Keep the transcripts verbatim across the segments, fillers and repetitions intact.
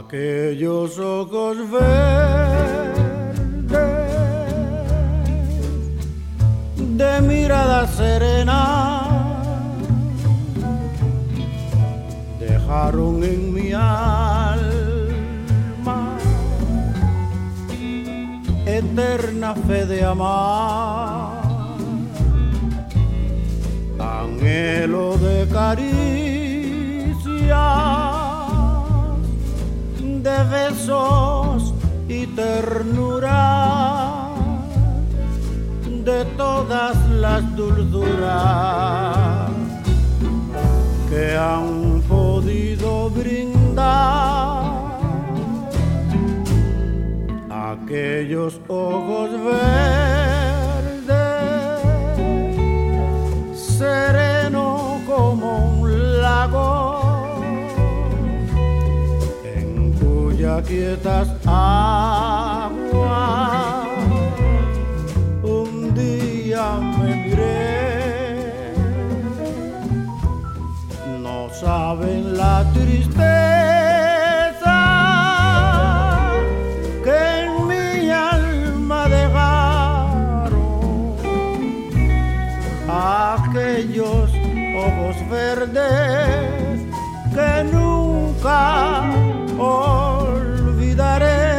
Aquellos ojos verdes de mirada serena dejaron en mi alma eterna fe de amar, anhelo de caricia, de besos y ternura, de todas las dulzuras que han podido brindar aquellos ojos verdes, sereno como un lago, quietas aguas, un día me miré, no saben la tristeza que en mi alma dejaron aquellos ojos verdes que nunca olvidaré.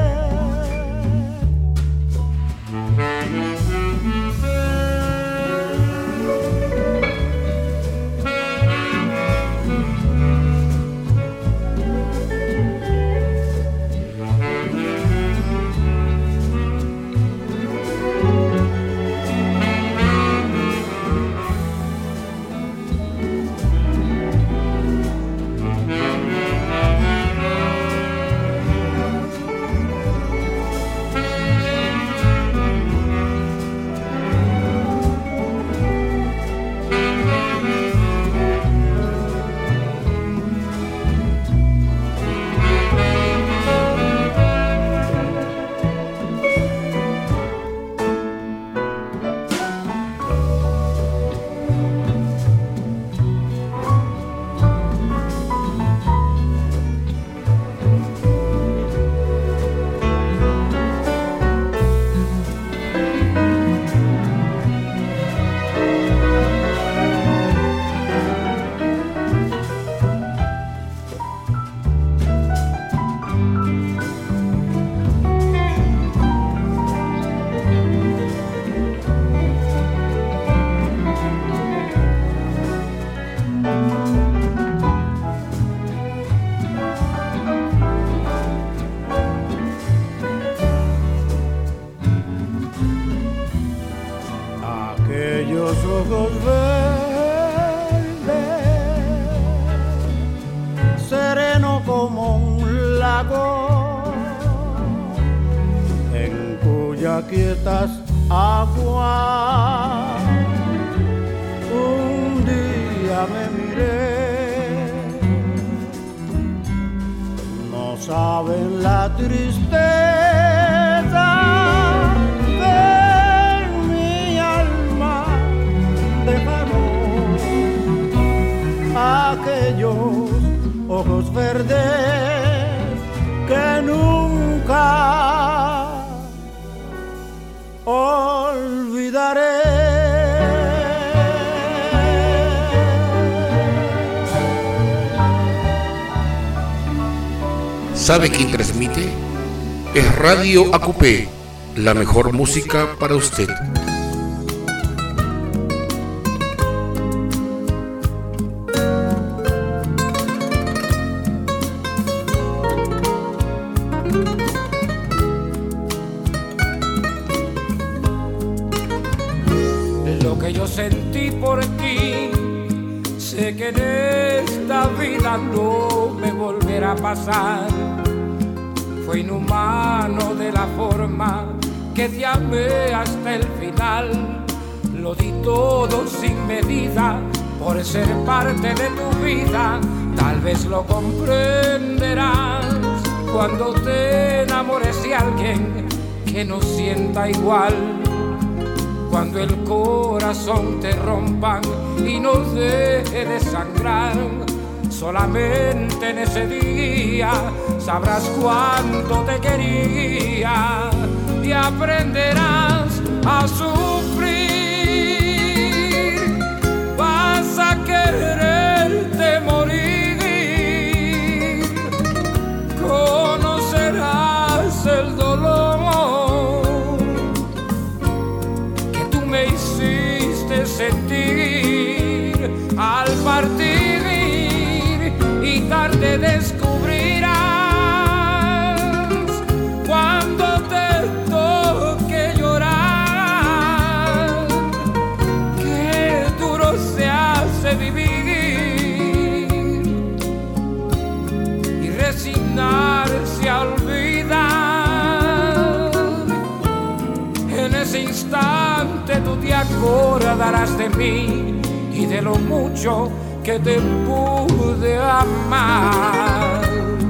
Aquellos ojos verdes, sereno como un lago, en cuyas quietas aguas un día me miré, no saben la tristeza de mi alma dejaron aquellos ojos verdes que nunca olvidaré. ¿Sabe quién transmite? Es Radio Acupé, la mejor música para usted. Lo que yo sentí por ti, sé que en esta vida no me volverá a pasar. Fue inhumano de la forma que te amé hasta el final. Lo di todo sin medida por ser parte de tu vida. Tal vez lo comprenderás cuando te enamores de alguien que no sienta igual. Cuando el corazón te rompan y no deje de sangrar, solamente en ese día sabrás cuánto te quería y aprenderás a sufrir. Vas a quererte morir, conocerás el dolor que tú me hiciste sentir al partir, y tarde descubrirás cuando te toque llorar qué duro se hace vivir y resignarse a olvidar. En ese instante tú te acordarás de mí y de lo mucho que te pude amar.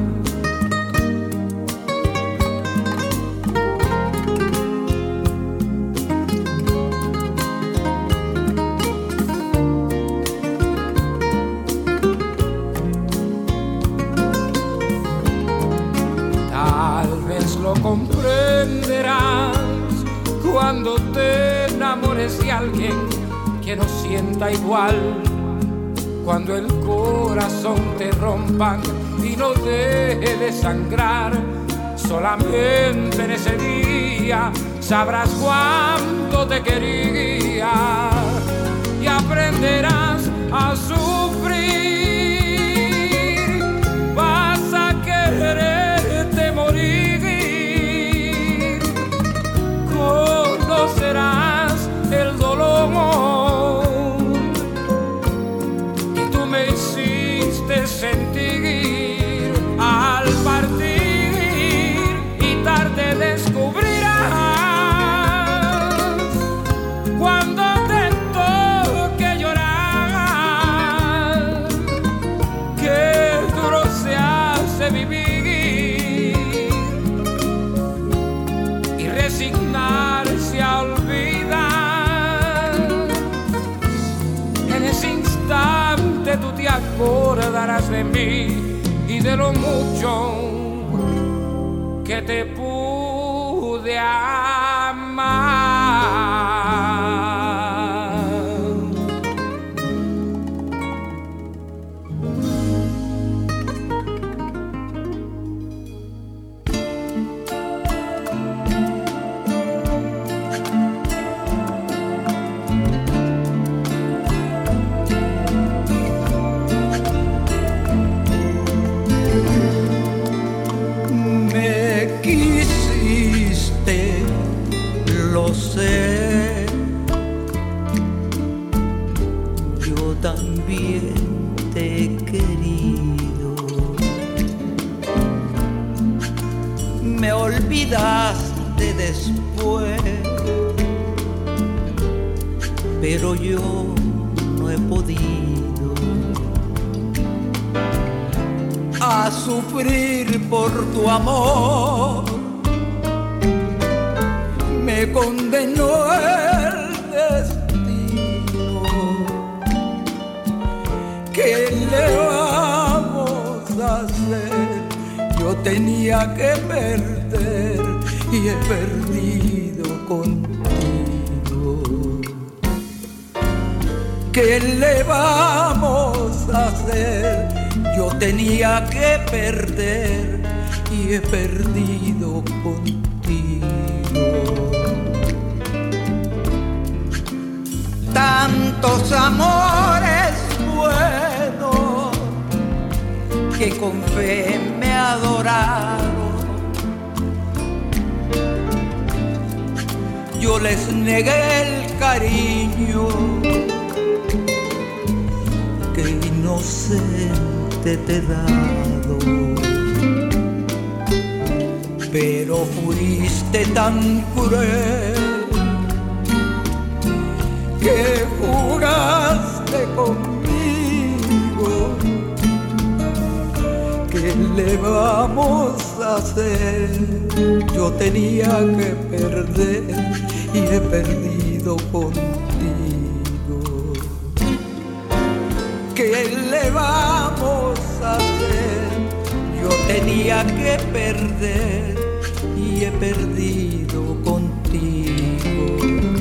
Tal vez lo comprenderás cuando te enamores de alguien que no sienta igual, cuando el corazón te rompan y no deje de sangrar. Solamente en ese día sabrás cuánto te quería y aprenderás a sufrir. Vas a quererte morir, conocerás el dolor sentir al partir, y tarde descubrirás cuando te toque llorar qué duro se hace vivir y resignarse a olvidar. En ese instante tú te acordarás de mí y de lo mucho que te pude amar. Yo también te he querido. Me olvidaste después, pero yo no he podido a sufrir por tu amor. Me condenó el destino. ¿Qué le vamos a hacer? Yo tenía que perder y he perdido contigo. ¿Qué le vamos a hacer? Yo tenía que perder y he perdido contigo. Tantos amores buenos que con fe me adoraron, yo les negué el cariño que inocente te he dado. Pero fuiste tan cruel que jugaste conmigo. ¿Qué le vamos a hacer? Yo tenía que perder y he perdido contigo. ¿Qué le vamos vamos a hacer? Yo tenía que perder y he perdido contigo.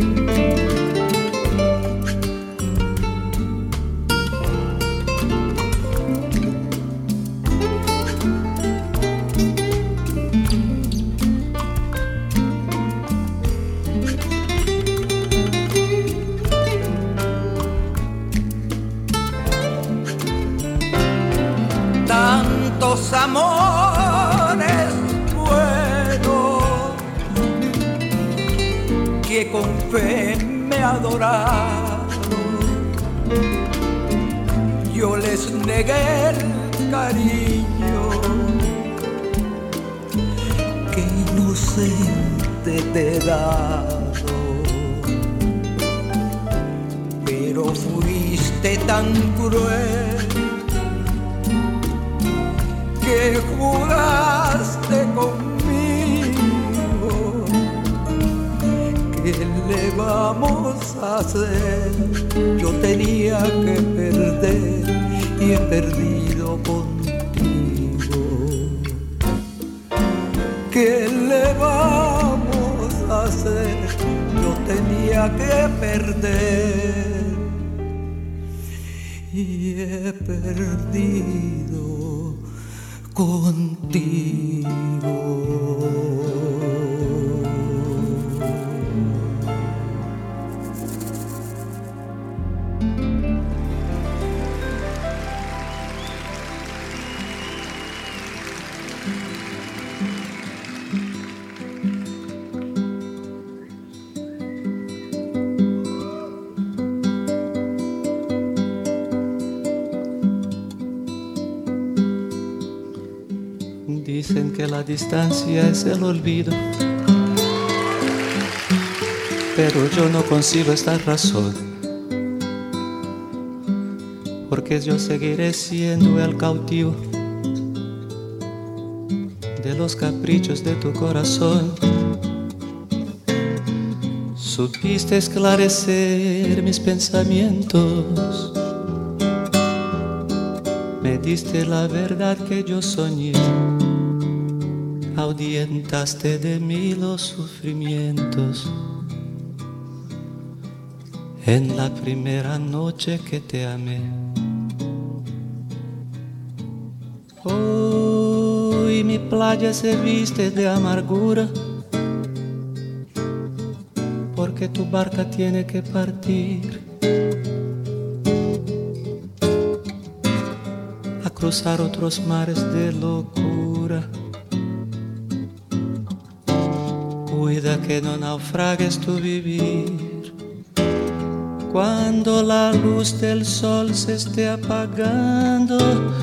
Tantos amores buenos que con fe me adoraron, yo les negué el cariño que inocente te he dado, pero fuiste tan cruel que juraste conmigo. ¿Qué le vamos a hacer? Yo tenía que perder y he perdido contigo. ¿Qué le vamos a hacer? Yo tenía que perder y he perdido contigo. Dicen que la distancia es el olvido, pero yo no concibo esta razón, porque yo seguiré siendo el cautivo de los caprichos de tu corazón. Supiste esclarecer mis pensamientos, me diste la verdad que yo soñé, ahuyentaste de mí los sufrimientos. En la primera noche que te amé, hoy mi playa se viste de amargura, porque tu barca tiene que partir a cruzar otros mares de locura. Cuida que no naufragues tu vivir cuando la luz del sol se esté apagando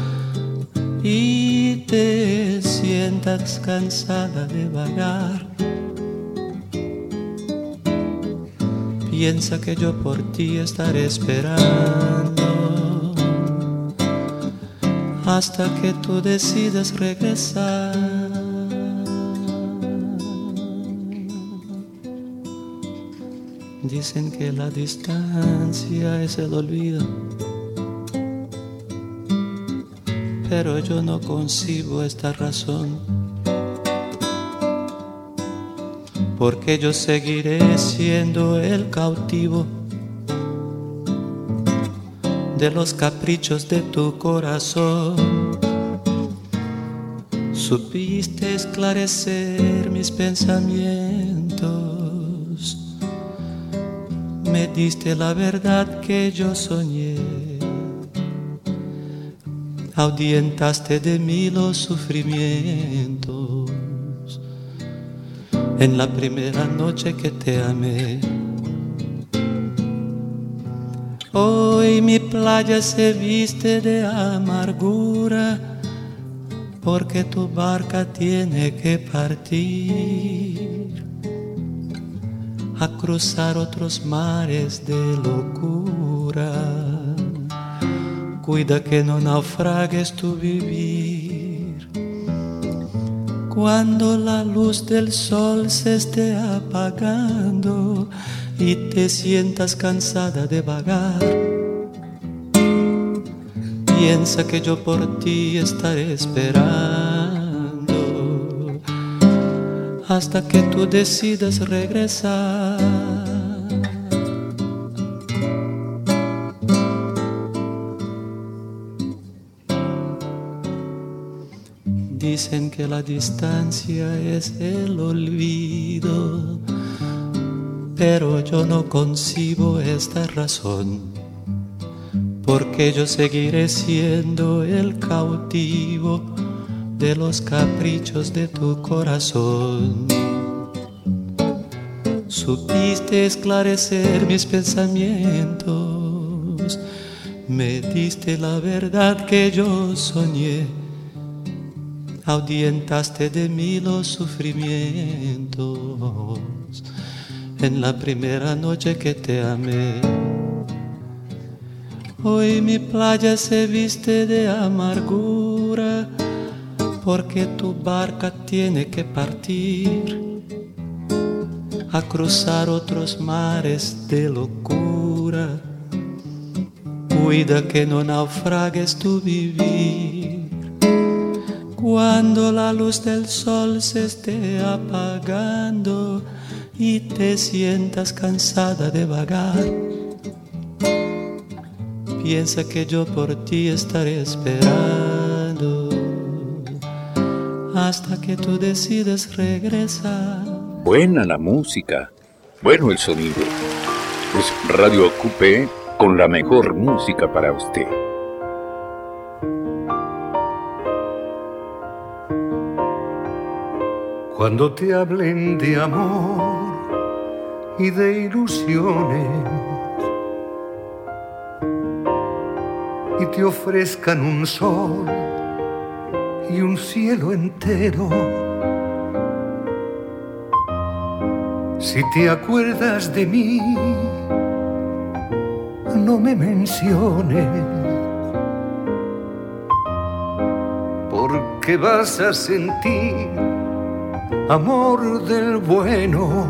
y te sientas cansada de vagar. Piensa que yo por ti estaré esperando hasta que tú decidas regresar. Dicen que la distancia es el olvido, pero yo no concibo esta razón, porque yo seguiré siendo el cautivo de los caprichos de tu corazón. Supiste esclarecer mis pensamientos, me diste la verdad que yo soñé, ahuyentaste de mí los sufrimientos. En la primera noche que te amé, hoy mi playa se viste de amargura, porque tu barca tiene que partir a cruzar otros mares de locura. Cuida que no naufragues tu vivir cuando la luz del sol se esté apagando y te sientas cansada de vagar. Piensa que yo por ti estaré esperando hasta que tú decidas regresar. Dicen que la distancia es el olvido, pero yo no concibo esta razón, porque yo seguiré siendo el cautivo de los caprichos de tu corazón. Supiste esclarecer mis pensamientos, me diste la verdad que yo soñé, ahuyentaste de mí los sufrimientos en la primera noche que te amé. Hoy mi playa se viste de amargura, porque tu barca tiene que partir a cruzar otros mares de locura. Cuida que no naufragues tu vivir. Cuando la luz del sol se esté apagando y te sientas cansada de vagar, piensa que yo por ti estaré esperando hasta que tú decides regresar. Buena la música, bueno el sonido. Es Radio Acupé con la mejor música para usted. Cuando te hablen de amor y de ilusiones y te ofrezcan un sol y un cielo entero, si te acuerdas de mí, no me menciones, porque vas a sentir amor del bueno.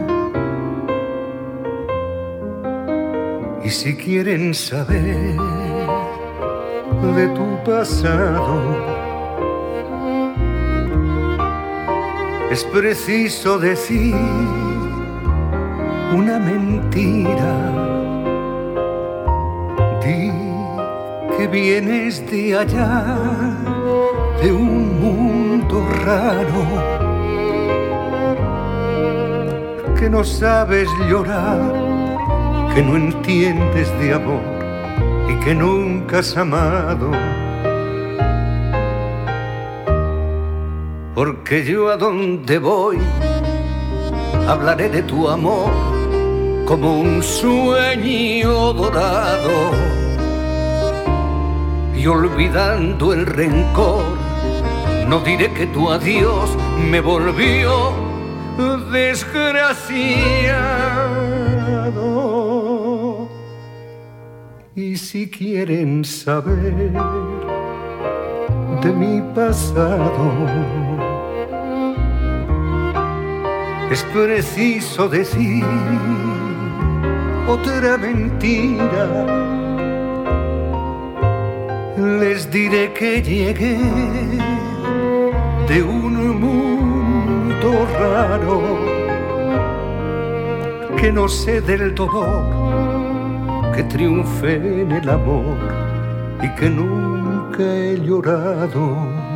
Y si quieren saber de tu pasado, es preciso decir una mentira. Di que vienes de allá, de un mundo raro, que no sabes llorar, que no entiendes de amor y que nunca has amado. Porque yo a donde voy hablaré de tu amor como un sueño dorado, y olvidando el rencor no diré que tu adiós me volvió desgraciado. Y si quieren saber de mi pasado, es preciso decir otra mentira. Les diré que llegué de un mundo raro, que no sé del dolor, que triunfé en el amor y que nunca he llorado.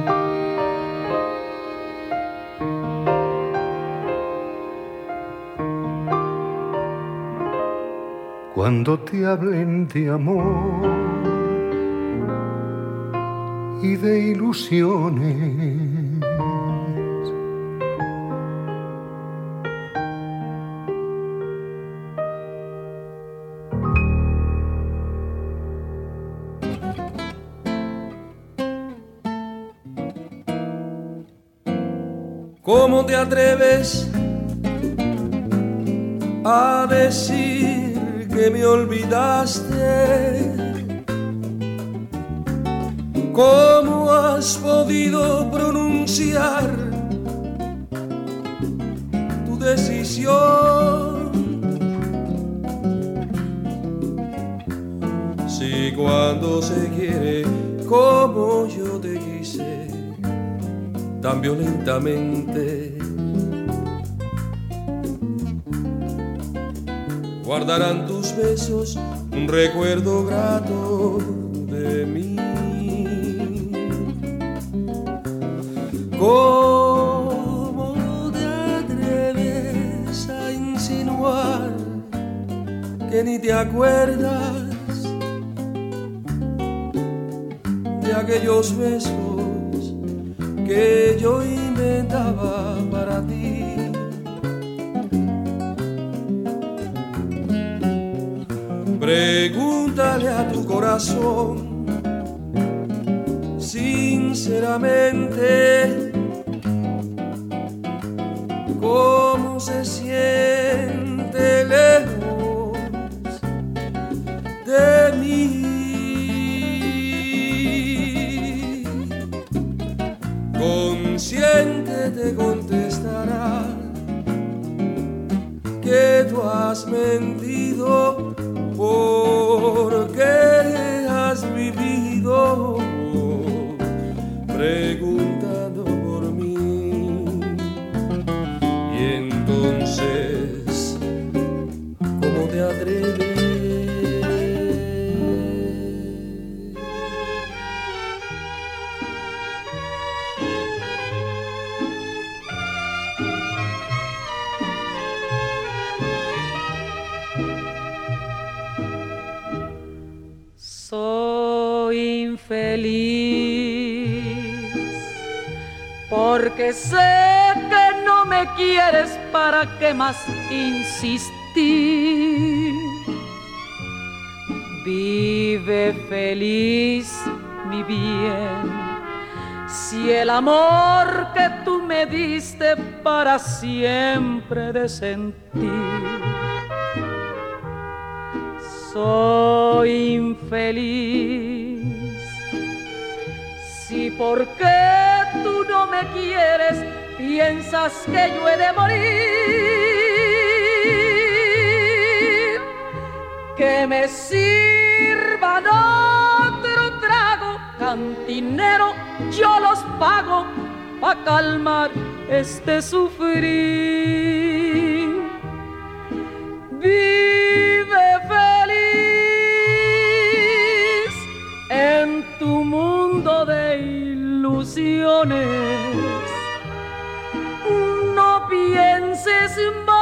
Cuando te hablen de amor y de ilusiones, ¿cómo te atreves a decir que me olvidaste? ¿Cómo has podido pronunciar tu decisión? Si cuando se quiere como yo te quise, tan violentamente, guardarán tus besos un recuerdo grato de mí. ¿Cómo te atreves a insinuar que ni te acuerdas de aquellos besos que yo inventaba para ti? Pregúntale a tu corazón sinceramente cómo se siente lejos de mí. Consciente te contestará que tú has mentido porque has vivido preguntando por mí. Y entonces, ¿cómo te atreves? Soy infeliz porque sé que no me quieres, ¿para qué más insistir? Vive feliz, mi bien, si el amor que tú me diste para siempre de sentir. Soy infeliz si porque tú no me quieres piensas que yo he de morir. Que me sirvan otro trago, cantinero, yo los pago pa' calmar este sufrir. Vive feliz en tu mundo de ilusiones. No pienses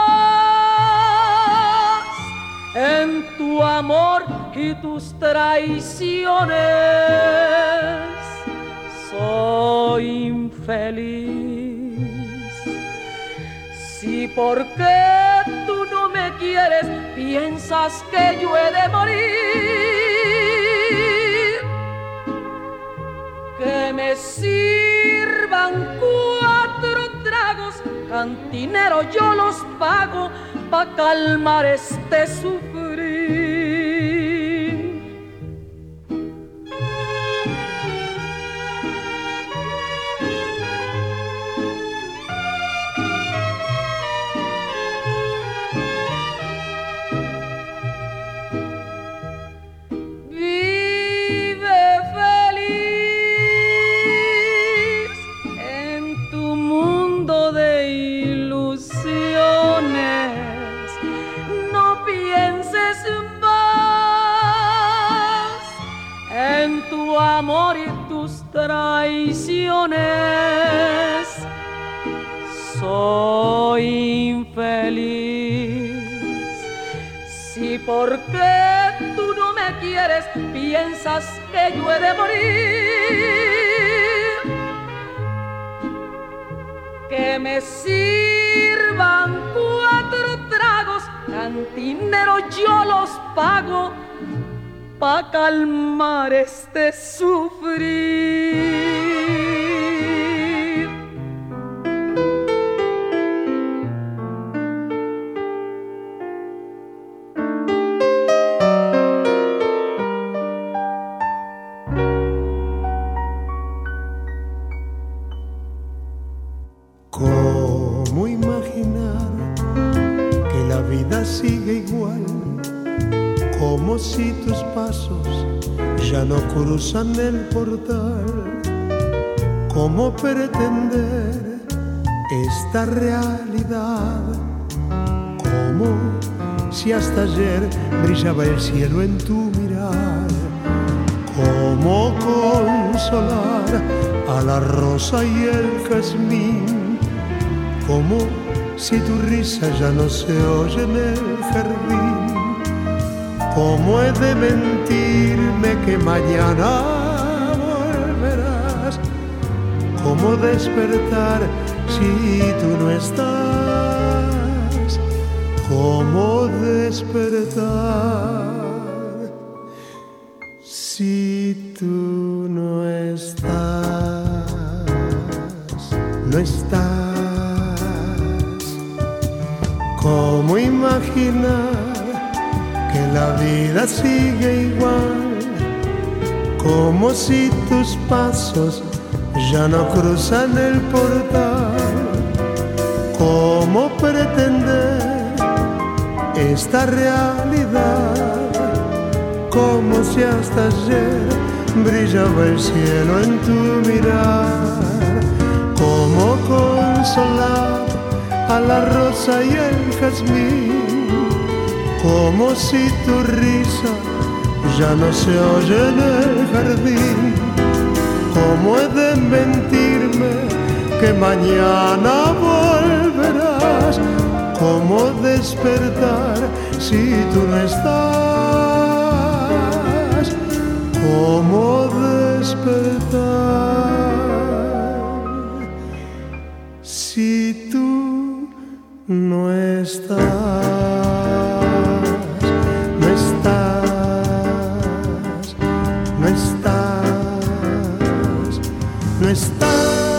más en tu amor y tus traiciones. Soy infeliz si porque tú no me quieres piensas que yo he de morir. Que me sirvan cuatro tragos, cantinero, yo los pago pa' calmar este sufrir. Amor y tus traiciones. Soy infeliz si porque tú no me quieres piensas que yo he de morir. Que me sirvan cuatro tragos, cantinero, yo los pago pa' calmar este sufrir. ¿Cómo imaginar que la vida sigue igual? ¿Cómo como si tus pasos ya no cruzan el portal. ¿Cómo pretender esta realidad? Como si hasta ayer brillaba el cielo en tu mirar. ¿Cómo consolar a la rosa y el jazmín? Como si tu risa ya no se oye en el jardín. ¿Cómo he de mentirme que mañana volverás? ¿Cómo despertar si tú no estás? ¿Cómo despertar si tú no estás? No estás. ¿Cómo imaginar que la vida sigue igual? Como si tus pasos ya no cruzan el portal. ¿Cómo pretender esta realidad? Como si hasta ayer brillaba el cielo en tu mirar. ¿Cómo consolar a la rosa y el jazmín? Como si tu risa ya no se oye en el jardín. ¿Cómo he de mentirme que mañana volverás? ¿Cómo despertar si tú no estás? ¿Cómo despertar si tú no estás? No estás, no estás, no estás.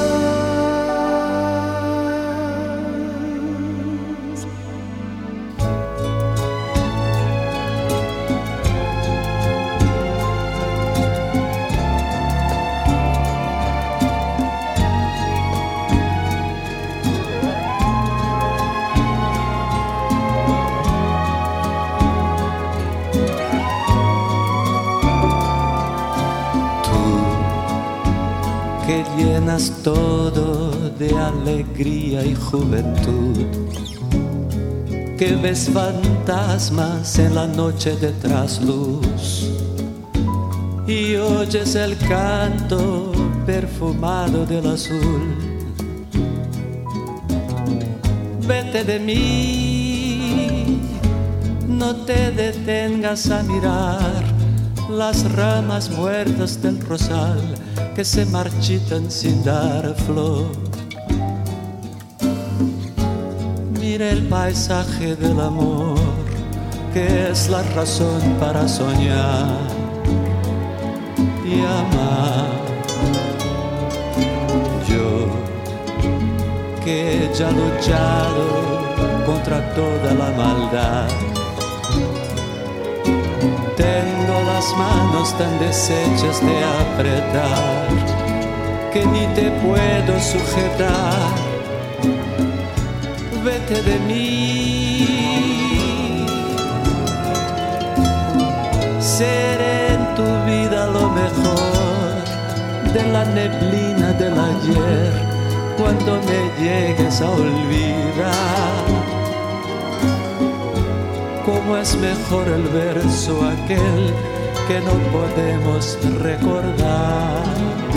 Llenas todo de alegría y juventud, que ves fantasmas en la noche de trasluz y oyes el canto perfumado del azul. Vete de mí, no te detengas a mirar las ramas muertas del rosal que se marchitan sin dar flor. Mira el paisaje del amor, que es la razón para soñar y amar. Yo, que ya he luchado contra toda la maldad, tengo las manos tan deshechas de apretar que ni te puedo sujetar. Vete de mí, seré en tu vida lo mejor de la neblina del ayer cuando me llegues a olvidar. Cómo es mejor el verso aquel que no podemos recordar.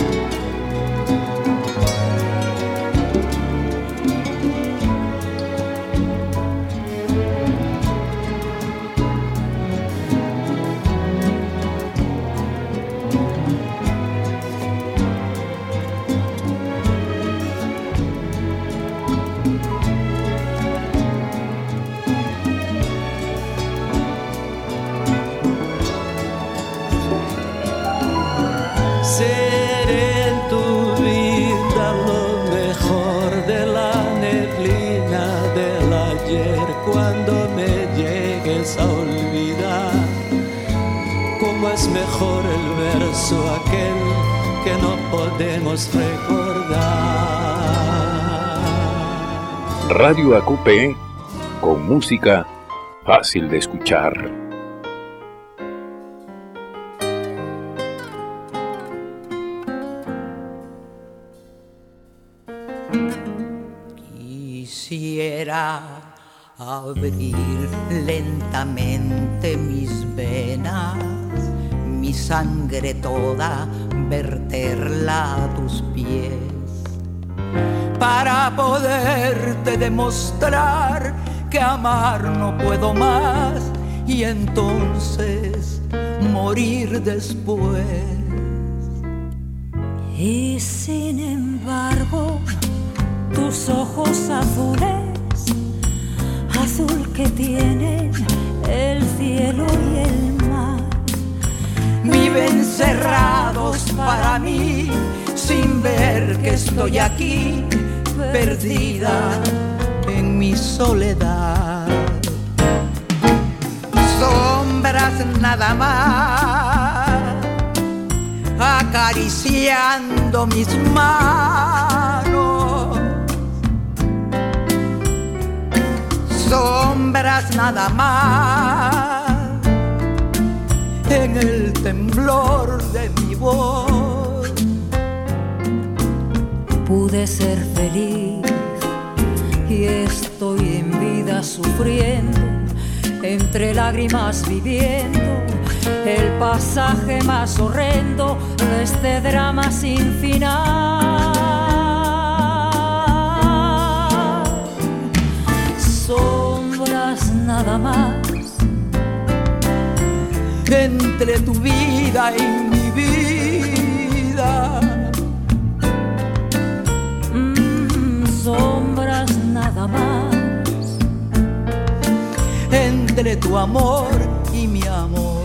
Mejor el verso aquel que no podemos recordar. Radio A Q P, con música fácil de escuchar. abrir lentamente mis venas, mi sangre toda verterla a tus pies, para poderte demostrar que amar no puedo más y entonces morir después. Y sin embargo, tus ojos azules, azul que tienen el cielo y el mar, viven cerrados para mí, sin ver que estoy aquí, perdida en mi soledad. Sombras nada más, acariciando mis manos. Sombras nada más, en el temblor de mi voz. Pude ser feliz y estoy en vida sufriendo, entre lágrimas viviendo el pasaje más horrendo de este drama sin final. Sombras nada más, entre tu vida y mi vida. Mm, sombras nada más, entre tu amor y mi amor.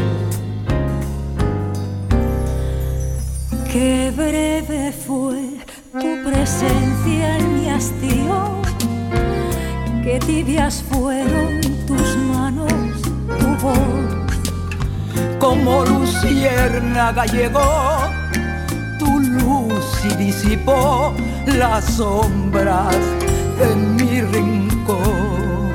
Qué breve fue tu presencia en mi hastío, qué tibias fueron tus manos, tu voz. Como luciérnaga llegó tu luz y disipó las sombras de mi rincón.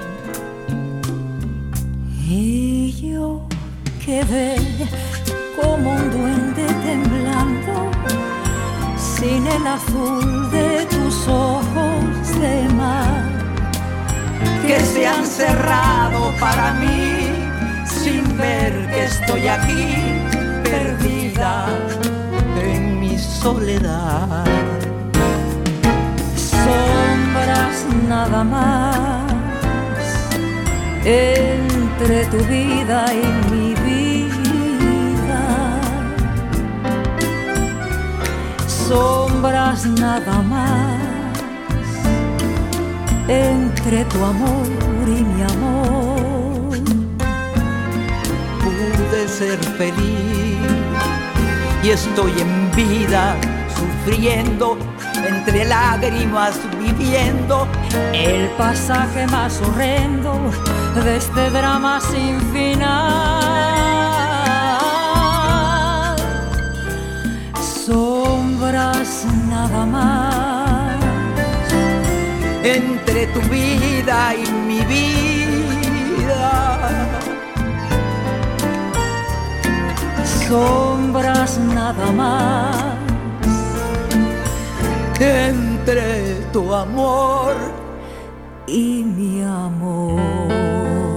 Y yo quedé como un duende temblando, sin el azul de tus ojos de mar, que se han cerrado para mí, sin ver que estoy aquí, perdida en mi soledad. Sombras nada más, entre tu vida y mi vida. Sombras nada más, entre tu amor y mi amor. Pude ser feliz y estoy en vida sufriendo, entre lágrimas viviendo el pasaje más horrendo de este drama sin final. Sombras nada más, entre tu vida y mi vida. Sombras nada más, entre tu amor y mi amor.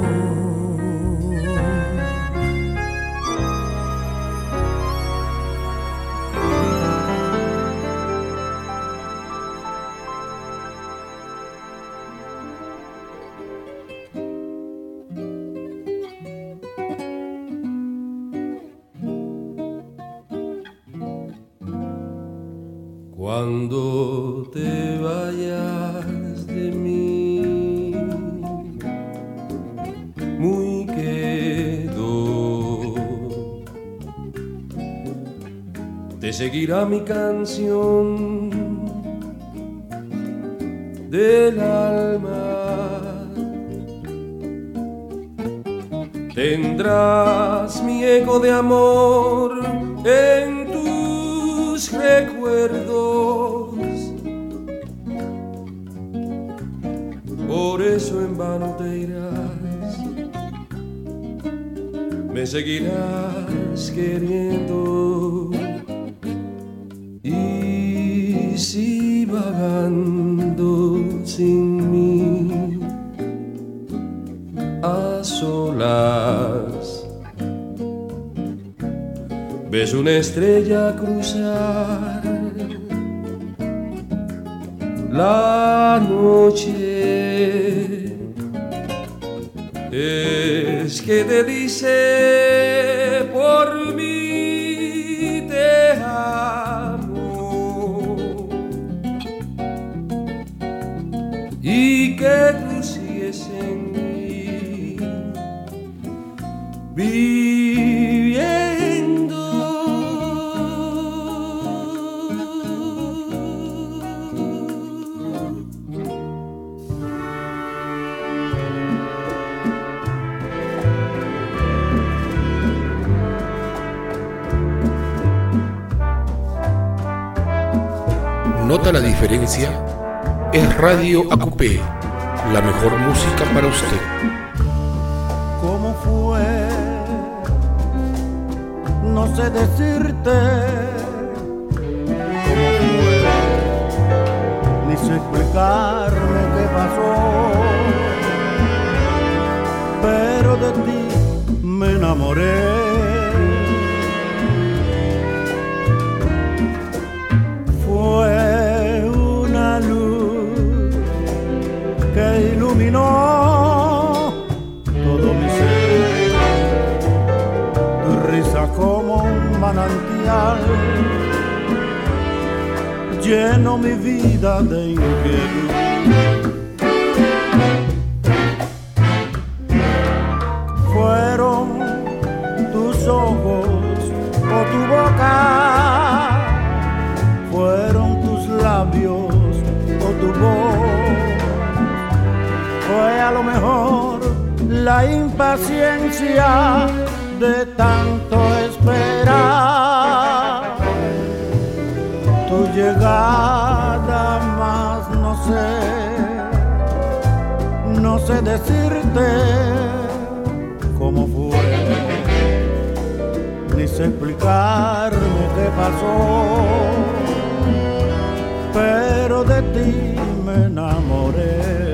Cuando te vayas de mí, muy quedo, te seguirá mi canción del alma. Tendrás mi eco de amor en tus recuerdos. Por eso en vano te irás, me seguirás queriendo. Y si vagando sin mí a solas. Ves una estrella cruzar la noche. Es que te dice por mí te amo y que tú sigues en mí viviendo. ¿Nota la diferencia? Es Radio A Q P, la mejor música para usted. ¿Cómo fue? No sé decirte. ¿Cómo fue? Ni sé explicarme qué pasó. Pero de ti me enamoré. Fue una luz que iluminó todo mi ser, tu risa como un manantial llenó mi vida de inquietud. Fueron tus ojos o tu boca, fueron tus labios o tu voz, fue a lo mejor la impaciencia de tanto esperar tu llegada, más no sé, no sé decirte cómo fue, ni sé explicarme qué pasó. Pero de ti me enamoré.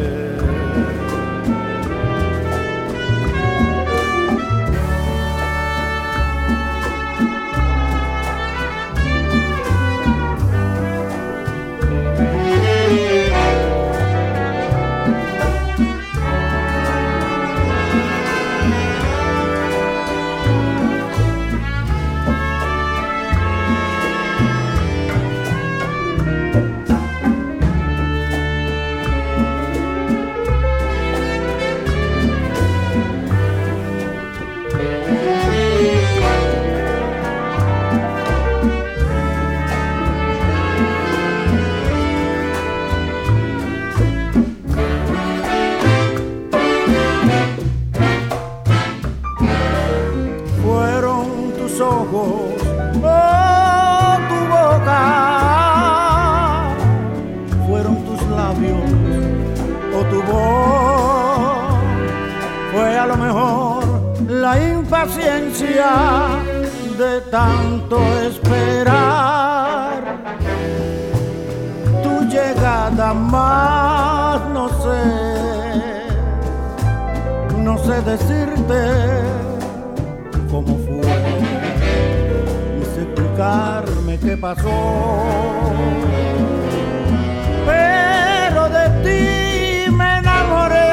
Paciencia de tanto esperar tu llegada, más no sé, no sé decirte cómo fue, ni sé explicarme qué pasó, pero de ti me enamoré.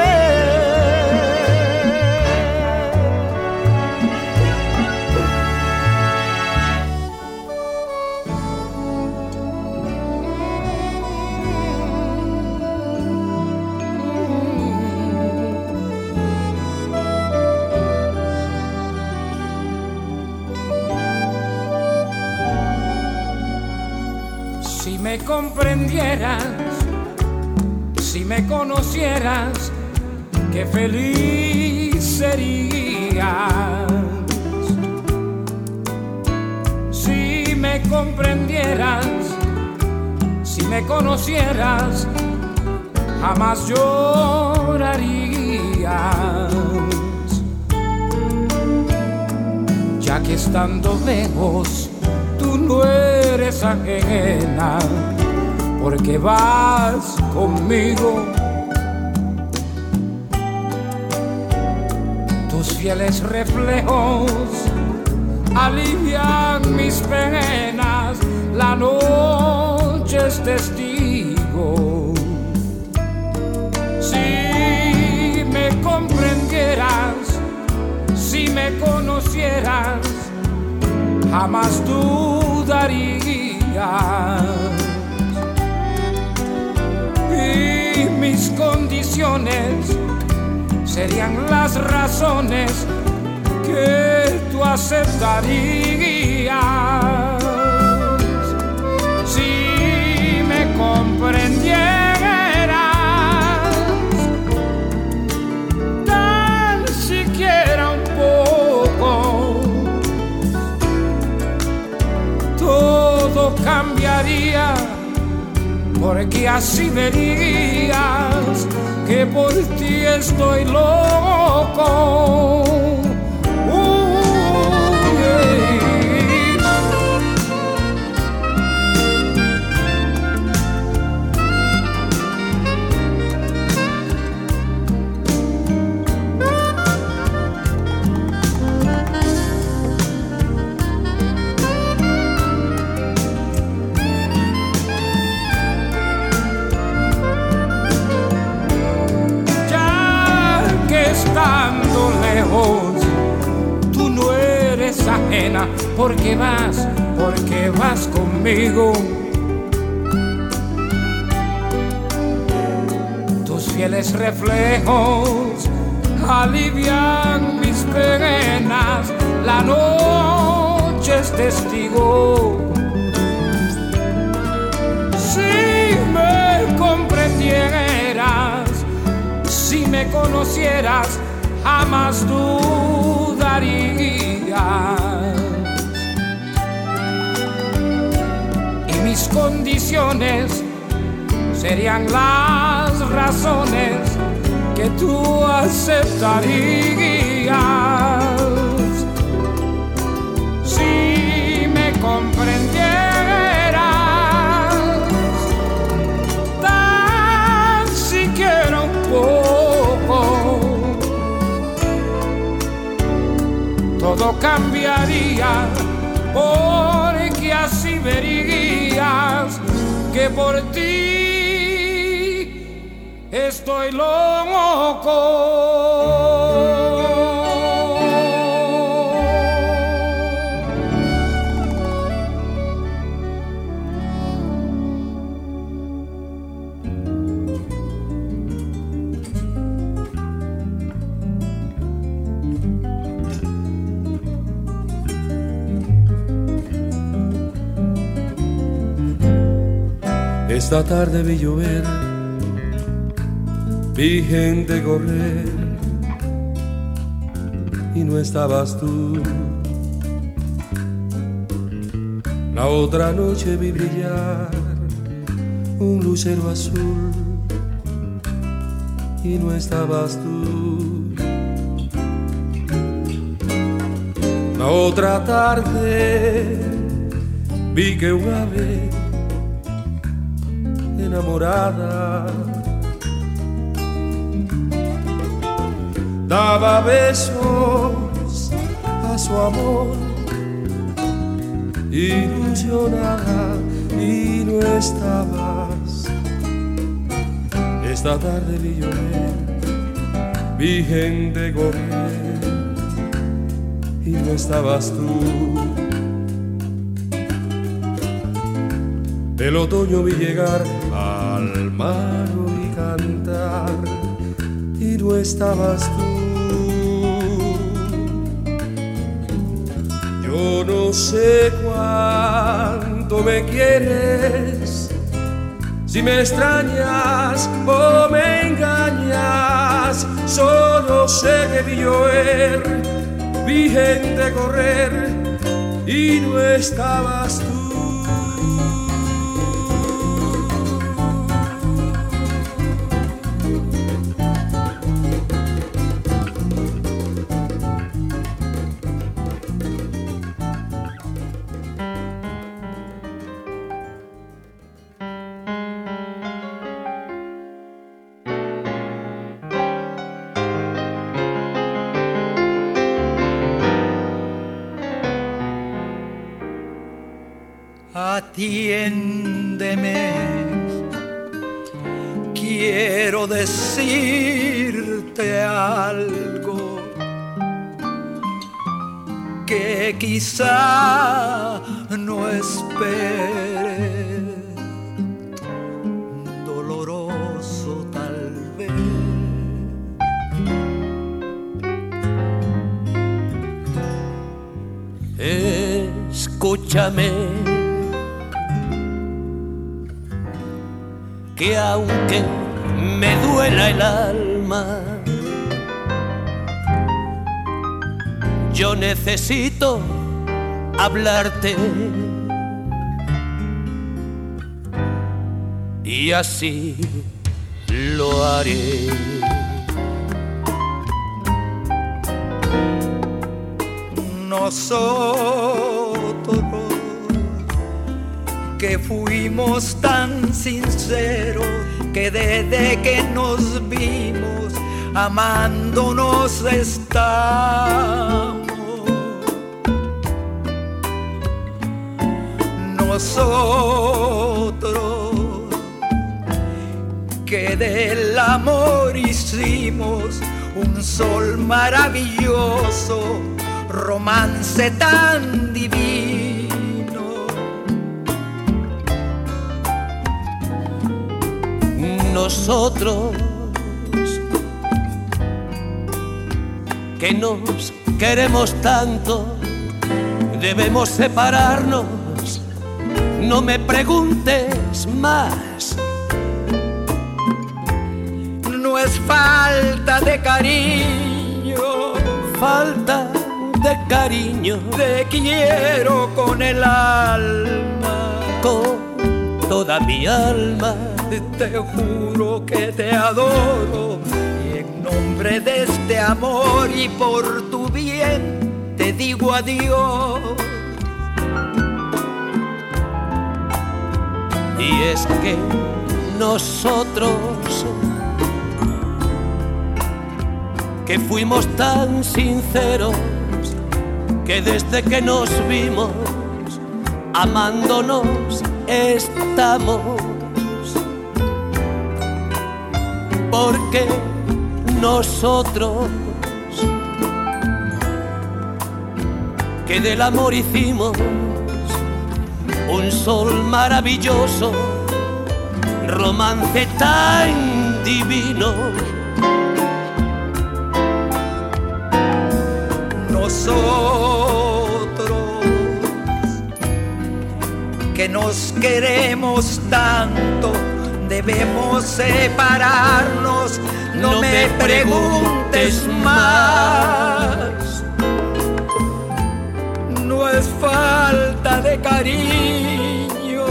Si me comprendieras, si me conocieras, qué feliz serías. Si me comprendieras, si me conocieras, jamás llorarías. Ya que estando lejos, tú no eres ajena, porque vas conmigo. fieles reflejos alivian mis penas, la noche es testigo. Si me comprendieras, si me conocieras, jamás dudarías. Y mis condiciones serían las razones que tú aceptarías. Si me comprendieras, tan siquiera un poco, todo cambiaría, porque así verías que por ti estoy loco. Estando lejos, tú no eres ajena, porque vas, porque vas conmigo. Tus fieles reflejos alivian mis penas, la noche es testigo. Si me comprendieras, si me conocieras, jamás dudarías. Y mis condiciones serían las razones que tú aceptarías. Si me comprendieras, tan siquiera un poco, todo cambiaría, porque así verías que por ti estoy loco. Esta tarde vi llover, vi gente correr y no estabas tú. La otra noche vi brillar un lucero azul y no estabas tú. La otra tarde vi que un ave enamorada daba besos a su amor, ilusionada, y no estabas. Esta tarde vi llover, vi gente correr y no estabas tú. El otoño vi llegar al mar y cantar y no estabas tú. Yo no sé cuánto me quieres, si me extrañas o me engañas. Solo sé que vi llover, vi gente correr y no estabas tú. atiéndeme. Quiero decirte algo que quizá no esperes, doloroso tal vez. Escúchame, que aunque me duela el alma, yo necesito hablarte. Y así lo haré. Nosotros que fuimos tan sinceros, que desde que nos vimos amándonos estamos. Nosotros que del amor hicimos un sol maravilloso, romance tan divino. Nosotros que nos queremos tanto, debemos separarnos. No me preguntes más. No es falta de cariño, falta de cariño. Te quiero con el alma, con toda mi alma. Te juro que te adoro, y en nombre de este amor y por tu bien te digo adiós. Y es que nosotros que fuimos tan sinceros, que desde que nos vimos amándonos estamos. Porque nosotros que del amor hicimos un sol maravilloso, romance tan divino. Nosotros que nos queremos tanto, debemos separarnos. No, no me preguntes más. No es falta de cariño,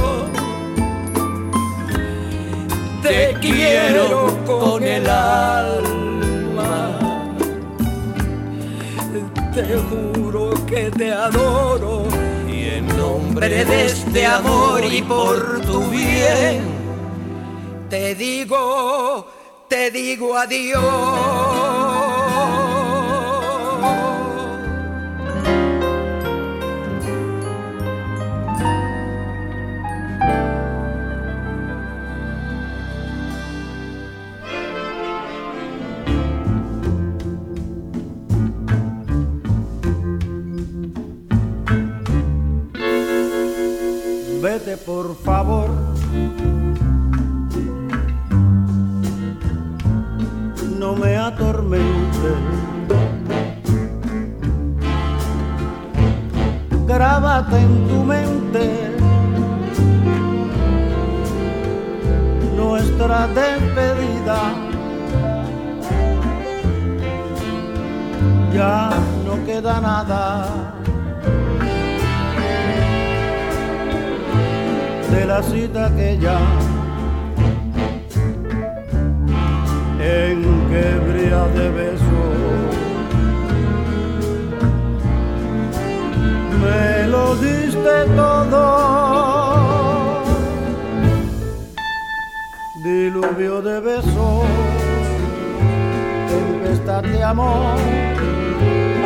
te quiero con el alma. Te juro que te adoro, y en nombre de este amor y por tu bien te digo, te digo adiós. Vete por favor, no me atormentes. Grábate en tu mente nuestra despedida. Ya no queda nada de la cita aquella en que brilla de besos. Me lo diste todo, diluvio de besos, tempestad de amor,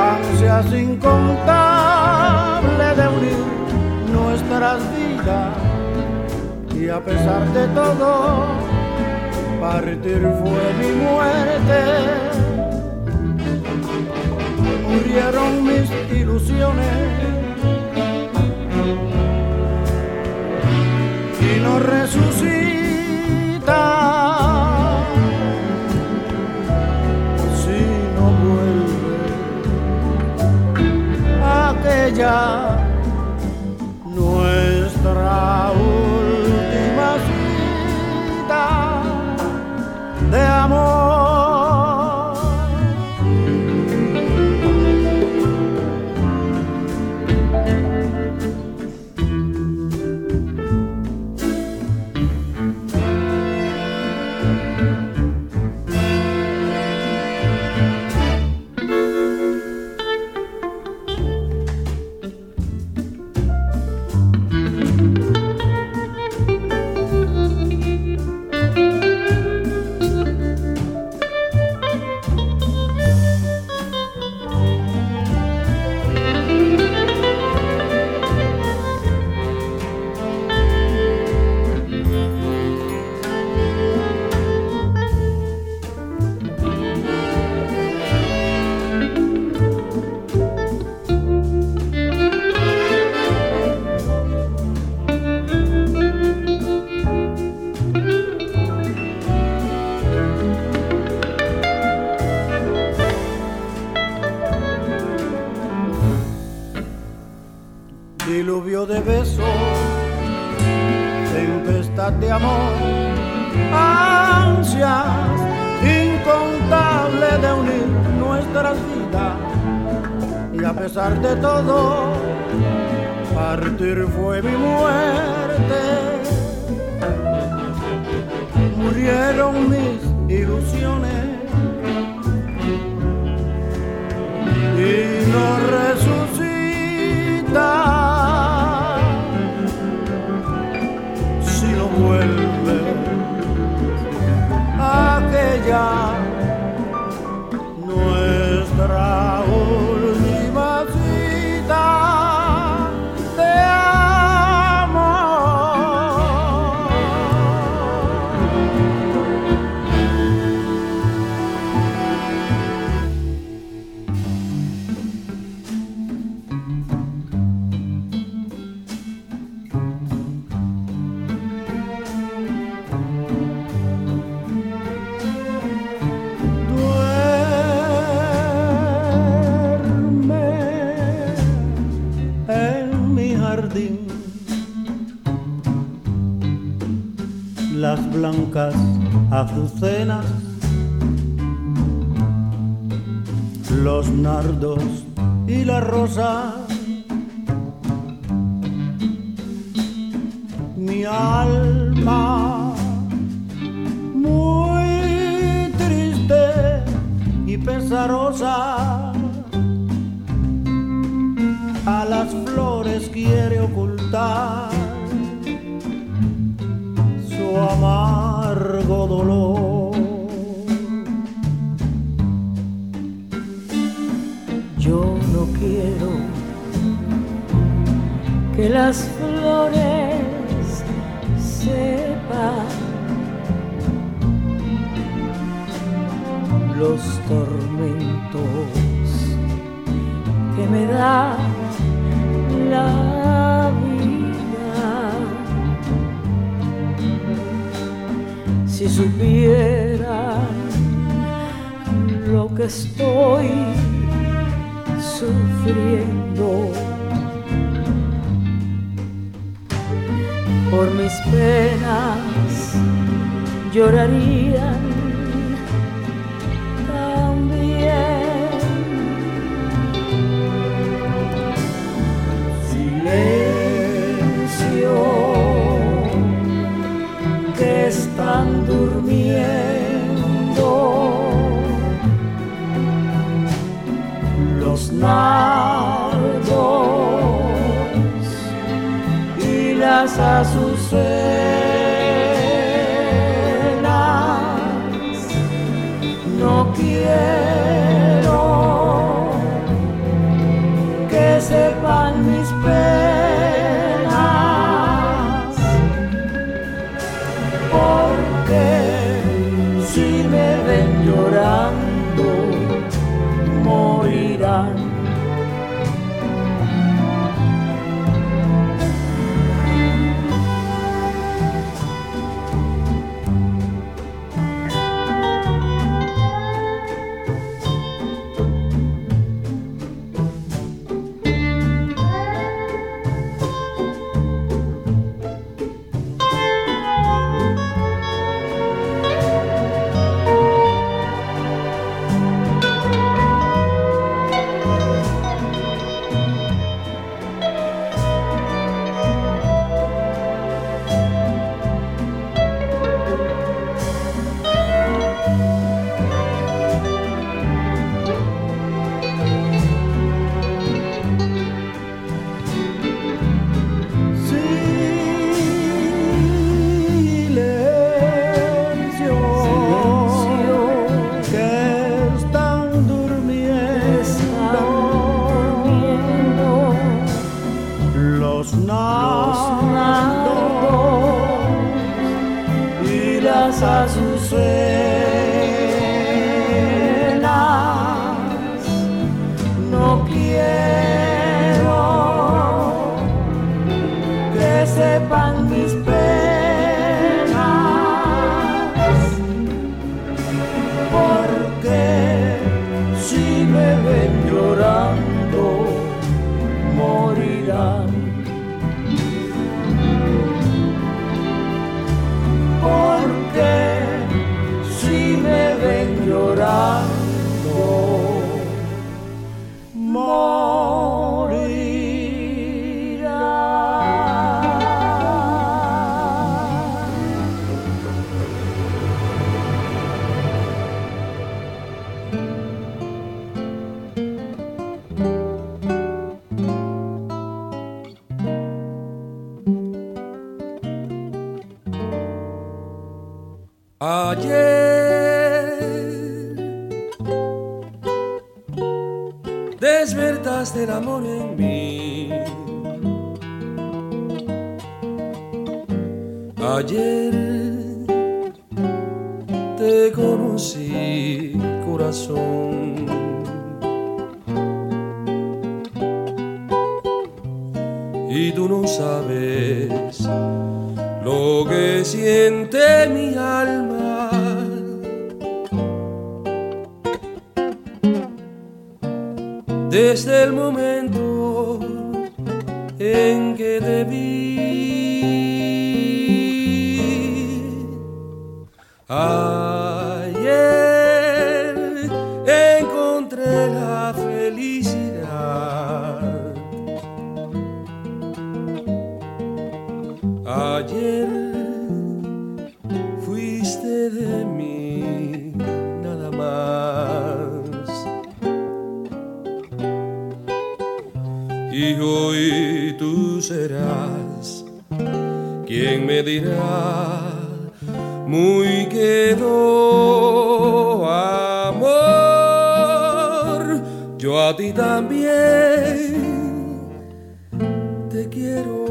ansias incontables de unir nuestras vidas. y a pesar de todo, partir fue mi muerte. Murieron mis ilusiones y no resucita si no vuelve aquella nuestra última cita de amor. Diluvio de besos, tempestad de amor, ansias incontables de unir nuestras vidas. Y a pesar de todo, partir fue mi muerte. Murieron mis ilusiones y no resucita si no vuelve aquella nuestra última cita de amor. Las blancas azucenas, los nardos y la rosa, mi alma muy triste y pesarosa a las flores quiere ocultar su amargo dolor. Yo no quiero que las flores sepan los tormentos que me da la vida. Si supieran lo que estoy sufriendo por mis penas, llorarían también. Silencio, que están durmiendo los nardos y las azucenas. No quiero que sepan mis penas, morirán. Despertaste el amor en mí. Ayer te conocí, corazón. Y tú no sabes lo que siente mi alma. Desde el momento en que te vi, ayer encontré la felicidad. Ayer fuiste de mí nada más. Y hoy tú serás quien me dirá, muy quedó, amor, yo a ti también te quiero.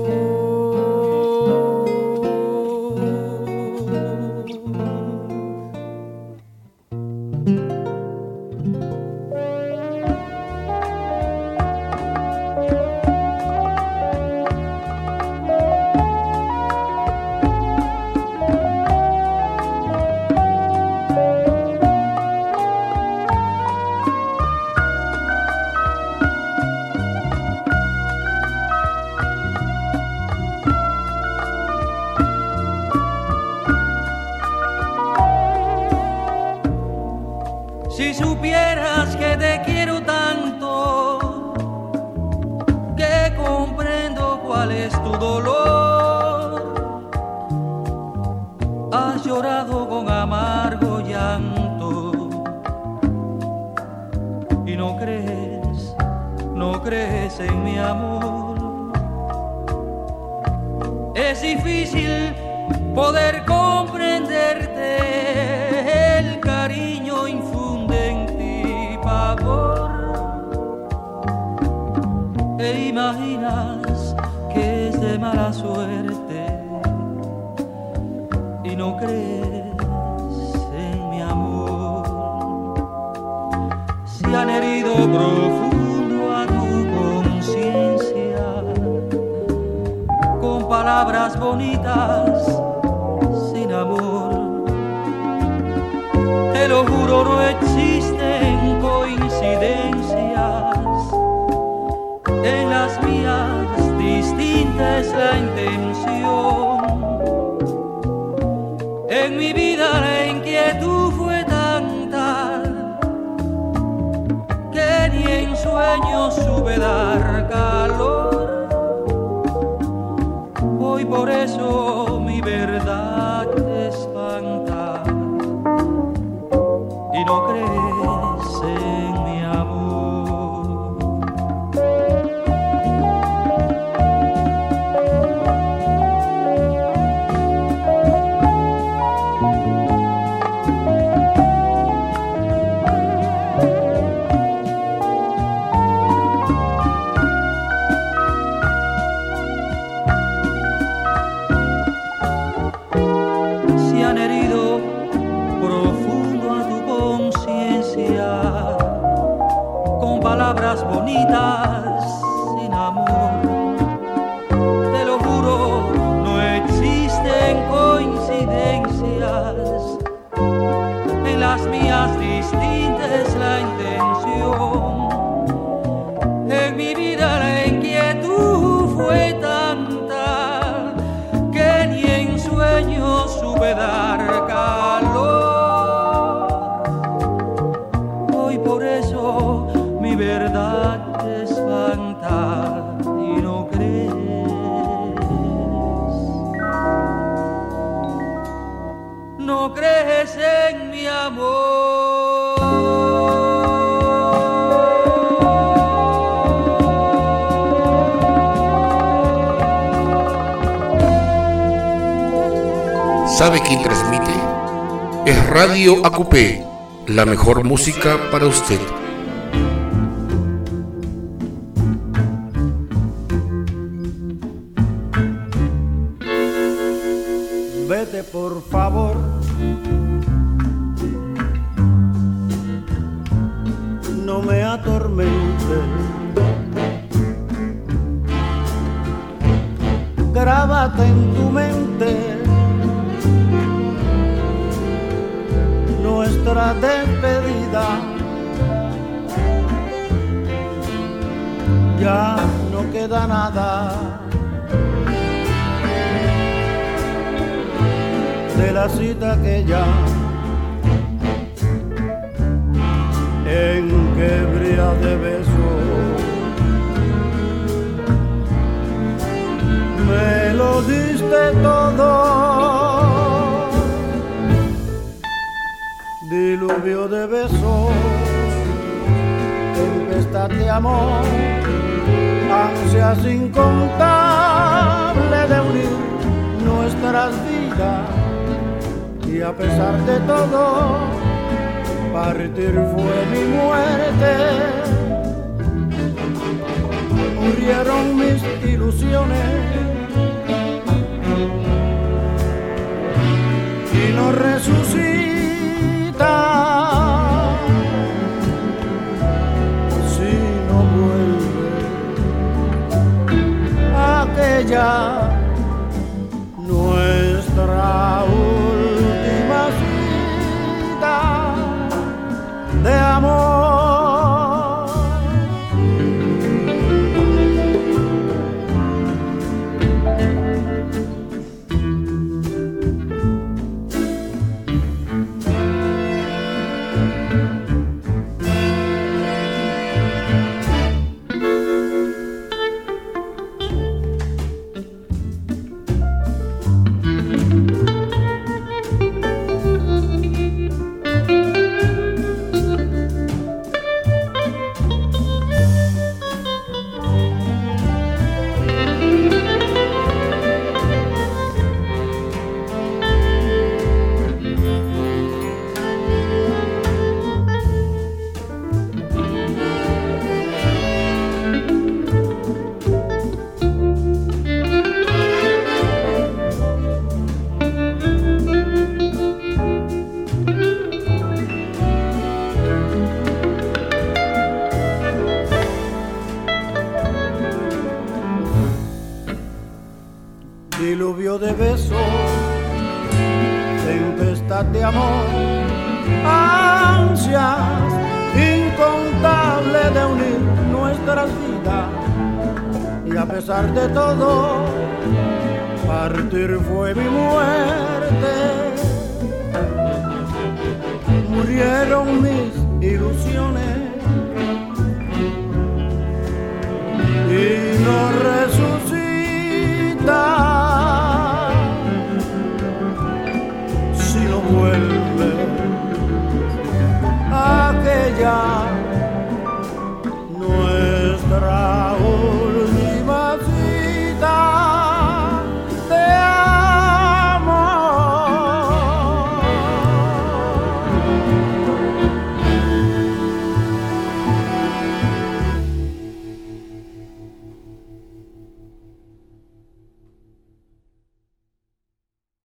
Si supieras que te quiero tanto, que comprendo cuál es tu dolor, has llorado con amargo llanto y no crees, no crees en mi amor. Es difícil poder comprenderte, el cariño infunde en ti pavor, e imaginas que es de mala suerte y no crees en mi amor. Si han herido profundo a tu conciencia con palabras bonitas sin amor. Te lo juro, no existen coincidencias. En las mías distinta es la intención. En mi vida la inquietud fue tanta que ni en sueños supe dar calor. Hoy por eso mi verdad te espanta y no crees en mi amor. Si han herido profundo a tu conciencia con palabras bonitas sin amor, te lo juro, no existen coincidencias. En las mías distinta es la intención. En mi vida la inquietud fue tanta que ni en sueños supe dar calor. Hoy por eso mi verdad te espanta y no crees. No crees en mi amor. ¿Sabe quién transmite? Es Radio A Q P, la mejor música para usted. Vete por favor, no me atormentes. Grábate en tu mente nuestra despedida. Ya no queda nada de la cita aquella en que brilla de besos. Me lo diste todo, diluvio de besos, tempestad de amor, ansias incontables de unir nuestras vidas. Y a pesar de todo, partir fue mi muerte. Murieron mis ilusiones y no resucita si no vuelve aquella nuestra última cita de amor. diluvio de besos, tempestad de amor, ansias incontables de unir nuestras vidas. Y a pesar de todo, partir fue mi muerte. Murieron mis ilusiones,